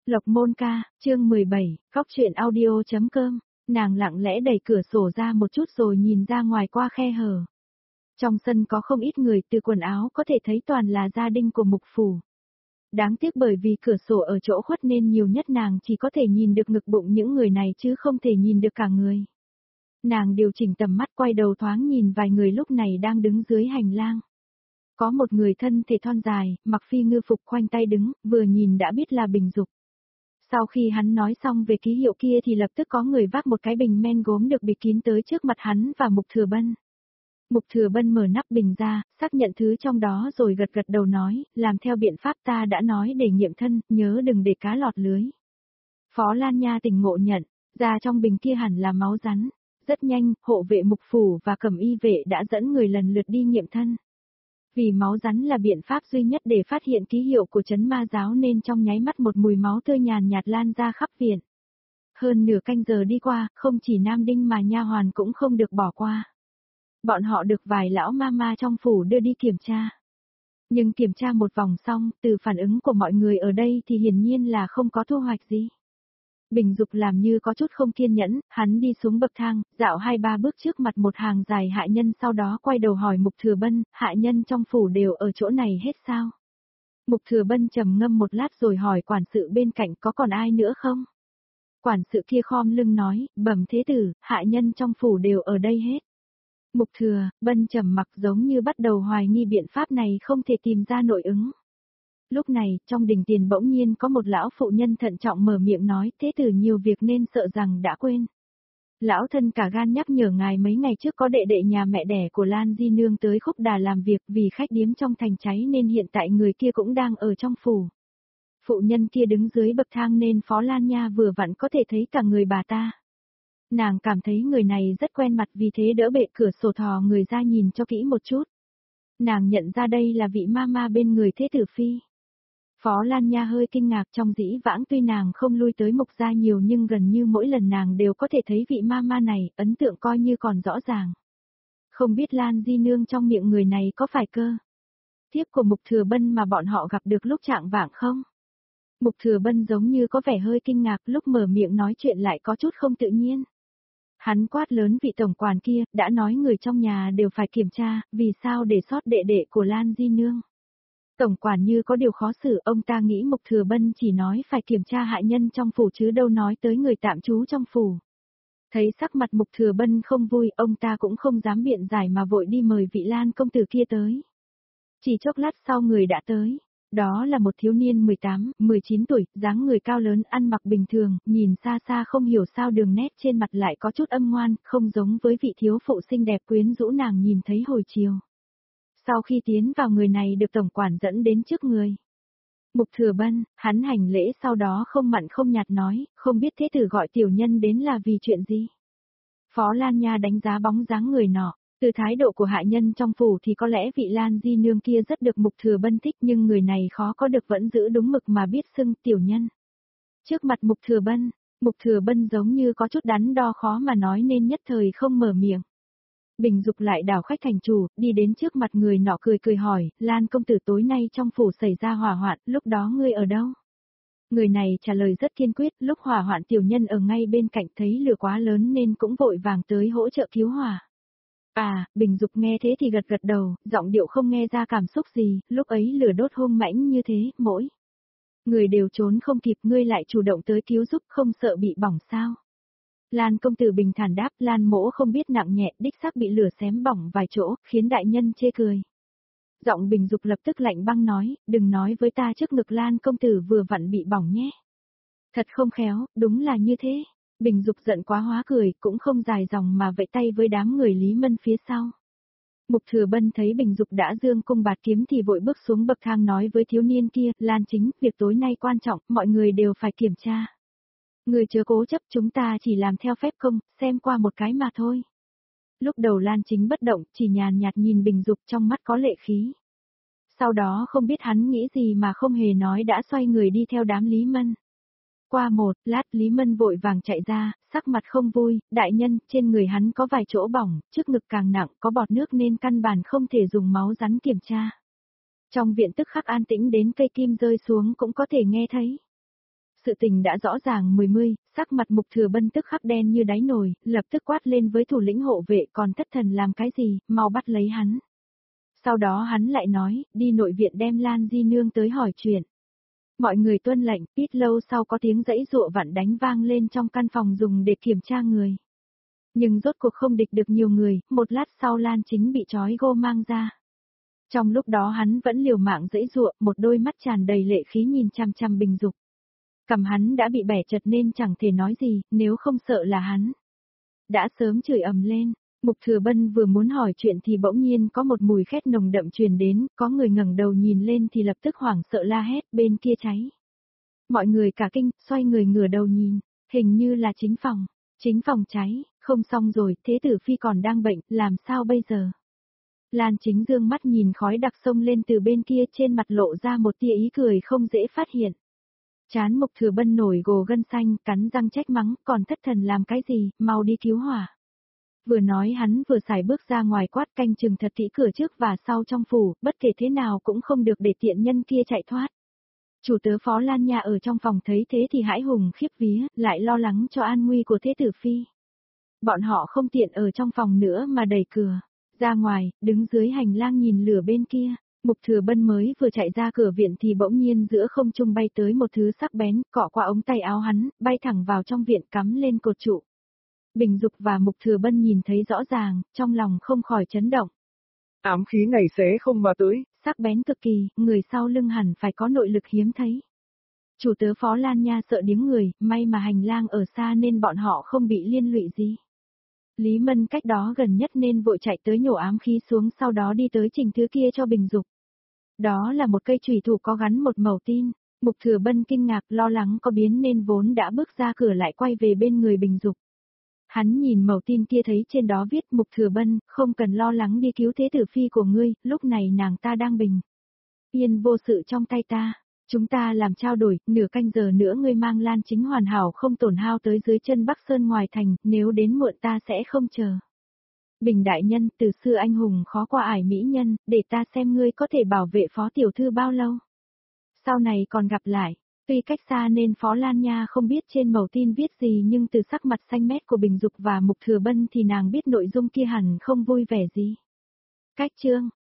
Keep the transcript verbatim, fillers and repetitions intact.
Lộc Môn Ca, chương mười bảy, Góc truyện audio.com, nàng lặng lẽ đẩy cửa sổ ra một chút rồi nhìn ra ngoài qua khe hở. Trong sân có không ít người, từ quần áo có thể thấy toàn là gia đình của mục phủ. Đáng tiếc bởi vì cửa sổ ở chỗ khuất nên nhiều nhất nàng chỉ có thể nhìn được ngực bụng những người này chứ không thể nhìn được cả người. Nàng điều chỉnh tầm mắt quay đầu thoáng nhìn vài người lúc này đang đứng dưới hành lang. Có một người thân thể thon dài, mặc phi ngư phục khoanh tay đứng, vừa nhìn đã biết là Bình Dục. Sau khi hắn nói xong về ký hiệu kia thì lập tức có người vác một cái bình men gốm được bịt kín tới trước mặt hắn và Mục Thừa Bân. Mục Thừa Bân mở nắp bình ra, xác nhận thứ trong đó rồi gật gật đầu nói, làm theo biện pháp ta đã nói để nghiệm thân, nhớ đừng để cá lọt lưới. Phó Lan Nha tỉnh ngộ nhận, ra trong bình kia hẳn là máu rắn. Rất nhanh, hộ vệ Mục phủ và cẩm y vệ đã dẫn người lần lượt đi nghiệm thân. Vì máu rắn là biện pháp duy nhất để phát hiện ký hiệu của trấn ma giáo nên trong nháy mắt một mùi máu tươi nhàn nhạt lan ra khắp viện. Hơn nửa canh giờ đi qua, không chỉ Nam Đinh mà nha hoàn cũng không được bỏ qua. Bọn họ được vài lão ma ma trong phủ đưa đi kiểm tra. Nhưng kiểm tra một vòng xong, từ phản ứng của mọi người ở đây thì hiển nhiên là không có thu hoạch gì. Bình Dục làm như có chút không kiên nhẫn, hắn đi xuống bậc thang, dạo hai ba bước trước mặt một hàng dài hạ nhân sau đó quay đầu hỏi Mục Thừa Bân, hạ nhân trong phủ đều ở chỗ này hết sao? Mục Thừa Bân trầm ngâm một lát rồi hỏi quản sự bên cạnh có còn ai nữa không? Quản sự kia khom lưng nói, bẩm thế tử, hạ nhân trong phủ đều ở đây hết. Mục Thừa Bân trầm mặc giống như bắt đầu hoài nghi biện pháp này không thể tìm ra nội ứng. Lúc này, trong đình tiền bỗng nhiên có một lão phụ nhân thận trọng mở miệng nói, thế tử nhiều việc nên sợ rằng đã quên. Lão thân cả gan nhắc nhở ngài mấy ngày trước có đệ đệ nhà mẹ đẻ của Lan Di Nương tới Khúc Đà làm việc vì khách điếm trong thành cháy nên hiện tại người kia cũng đang ở trong phủ. Phụ nhân kia đứng dưới bậc thang nên Phó Lan Nha vừa vặn có thể thấy cả người bà ta. Nàng cảm thấy người này rất quen mặt vì thế đỡ bệ cửa sổ thò người ra nhìn cho kỹ một chút. Nàng nhận ra đây là vị ma ma bên người thế tử phi. Phó Lan Nha hơi kinh ngạc trong dĩ vãng tuy nàng không lui tới Mục gia nhiều nhưng gần như mỗi lần nàng đều có thể thấy vị ma ma này, ấn tượng coi như còn rõ ràng. Không biết Lan Di Nương trong miệng người này có phải cơ thiếp của Mục Thừa Bân mà bọn họ gặp được lúc trạng vạng không? Mục Thừa Bân giống như có vẻ hơi kinh ngạc lúc mở miệng nói chuyện lại có chút không tự nhiên. Hắn quát lớn vị tổng quản kia, đã nói người trong nhà đều phải kiểm tra, vì sao để sót đệ đệ của Lan Di Nương? Tổng quản như có điều khó xử, ông ta nghĩ Mục Thừa Bân chỉ nói phải kiểm tra hạ nhân trong phủ chứ đâu nói tới người tạm trú trong phủ. Thấy sắc mặt Mục Thừa Bân không vui, ông ta cũng không dám biện giải mà vội đi mời vị Lan công tử kia tới. Chỉ chốc lát sau người đã tới. Đó là một thiếu niên mười tám, mười chín tuổi, dáng người cao lớn, ăn mặc bình thường, nhìn xa xa không hiểu sao đường nét trên mặt lại có chút âm ngoan, không giống với vị thiếu phụ xinh đẹp quyến rũ nàng nhìn thấy hồi chiều. Sau khi tiến vào người này được tổng quản dẫn đến trước người. Mục Thừa Bân, hắn hành lễ sau đó không mặn không nhạt nói, không biết thế tử gọi tiểu nhân đến là vì chuyện gì. Phó Lan Nha đánh giá bóng dáng người nọ, từ thái độ của hạ nhân trong phủ thì có lẽ vị Lan Di Nương kia rất được Mục Thừa Bân thích nhưng người này khó có được vẫn giữ đúng mực mà biết xưng tiểu nhân. Trước mặt Mục Thừa Bân, Mục Thừa Bân giống như có chút đắn đo khó mà nói nên nhất thời không mở miệng. Bình Dục lại đảo khách thành chủ, đi đến trước mặt người nọ cười cười hỏi, Lan công tử tối nay trong phủ xảy ra hỏa hoạn, lúc đó ngươi ở đâu? Người này trả lời rất kiên quyết, lúc hỏa hoạn tiểu nhân ở ngay bên cạnh thấy lửa quá lớn nên cũng vội vàng tới hỗ trợ cứu hỏa. À, Bình Dục nghe thế thì gật gật đầu, giọng điệu không nghe ra cảm xúc gì, lúc ấy lửa đốt hung mãnh như thế, mỗi người đều trốn không kịp ngươi lại chủ động tới cứu giúp không sợ bị bỏng sao? Lan công tử bình thản đáp, Lan mỗ không biết nặng nhẹ, đích xác bị lửa xém bỏng vài chỗ, khiến đại nhân chê cười. Giọng Bình Dục lập tức lạnh băng nói, đừng nói với ta trước ngực Lan công tử vừa vặn bị bỏng nhé. Thật không khéo, đúng là như thế. Bình Dục giận quá hóa cười, cũng không dài dòng mà vẫy tay với đám người Lý Mân phía sau. Mục Thừa Bân thấy Bình Dục đã dương cung bạt kiếm thì vội bước xuống bậc thang nói với thiếu niên kia, Lan chính, việc tối nay quan trọng, mọi người đều phải kiểm tra. Người chớ cố chấp, chúng ta chỉ làm theo phép công, xem qua một cái mà thôi. Lúc đầu Lan Chính bất động, chỉ nhàn nhạt nhìn Bình Dục trong mắt có lệ khí. Sau đó không biết hắn nghĩ gì mà không hề nói đã xoay người đi theo đám Lý Mân. Qua một lát Lý Mân vội vàng chạy ra, sắc mặt không vui, đại nhân, trên người hắn có vài chỗ bỏng, trước ngực càng nặng, có bọt nước nên căn bản không thể dùng máu rắn kiểm tra. Trong viện tức khắc an tĩnh đến cây kim rơi xuống cũng có thể nghe thấy. Sự tình đã rõ ràng mười mươi, sắc mặt Mục Thừa Bân tức khắc đen như đáy nồi, lập tức quát lên với thủ lĩnh hộ vệ còn thất thần làm cái gì, mau bắt lấy hắn. Sau đó hắn lại nói, đi nội viện đem Lan Di Nương tới hỏi chuyện. Mọi người tuân lệnh, ít lâu sau có tiếng giãy giụa vặn đánh vang lên trong căn phòng dùng để kiểm tra người. Nhưng rốt cuộc không địch được nhiều người, một lát sau Lan Chính bị trói gô mang ra. Trong lúc đó hắn vẫn liều mạng giãy giụa, một đôi mắt tràn đầy lệ khí nhìn chăm chăm Bình Dục. Cầm hắn đã bị bẻ chật nên chẳng thể nói gì, nếu không sợ là hắn đã sớm chửi ầm lên. Mục Thừa Bân vừa muốn hỏi chuyện thì bỗng nhiên có một mùi khét nồng đậm truyền đến, có người ngẩng đầu nhìn lên thì lập tức hoảng sợ la hét, bên kia cháy. Mọi người cả kinh, xoay người ngửa đầu nhìn, hình như là chính phòng, chính phòng cháy, không xong rồi, Thế Tử Phi còn đang bệnh, làm sao bây giờ? Lan Chính dương mắt nhìn khói đặc sông lên từ bên kia, trên mặt lộ ra một tia ý cười không dễ phát hiện. Chán Mục Thừa Bân nổi gồ gân xanh, cắn răng trách mắng, còn thất thần làm cái gì, mau đi cứu hỏa. Vừa nói hắn vừa xài bước ra ngoài quát canh chừng thật kỹ cửa trước và sau trong phủ, bất kể thế nào cũng không được để tiện nhân kia chạy thoát. Chủ tớ Phó Lan Nha ở trong phòng thấy thế thì hãi hùng khiếp vía, lại lo lắng cho an nguy của Thế Tử Phi. Bọn họ không tiện ở trong phòng nữa mà đẩy cửa ra ngoài, đứng dưới hành lang nhìn lửa bên kia. Mục Thừa Bân mới vừa chạy ra cửa viện thì bỗng nhiên giữa không trung bay tới một thứ sắc bén, cọ qua ống tay áo hắn, bay thẳng vào trong viện cắm lên cột trụ. Bình Dục và Mục Thừa Bân nhìn thấy rõ ràng, trong lòng không khỏi chấn động. Ám khí này sẽ không mà tới. Sắc bén cực kỳ, người sau lưng hẳn phải có nội lực hiếm thấy. Chủ tớ Phó Lan Nha sợ điếng người, may mà hành lang ở xa nên bọn họ không bị liên lụy gì. Lý Mân cách đó gần nhất nên vội chạy tới nhổ ám khí xuống, sau đó đi tới trình thứ kia cho Bình Dục. Đó là một cây chùy thủ có gắn một mẩu tin. Mục Thừa Bân kinh ngạc lo lắng có biến nên vốn đã bước ra cửa lại quay về bên người Bình Dục. Hắn nhìn mẩu tin kia thấy trên đó viết Mục Thừa Bân, không cần lo lắng đi cứu Thế Tử Phi của ngươi, lúc này nàng ta đang bình yên vô sự trong tay ta. Chúng ta làm trao đổi, nửa canh giờ nữa ngươi mang Lan Chính hoàn hảo không tổn hao tới dưới chân Bắc Sơn ngoài thành, nếu đến muộn ta sẽ không chờ. Bình đại nhân, từ xưa anh hùng khó qua ải mỹ nhân, để ta xem ngươi có thể bảo vệ Phó Tiểu Thư bao lâu. Sau này còn gặp lại. Tuy cách xa nên Phó Lan Nha không biết trên mẩu tin viết gì, nhưng từ sắc mặt xanh mét của Bình Dục và Mục Thừa Bân thì nàng biết nội dung kia hẳn không vui vẻ gì. Cách chương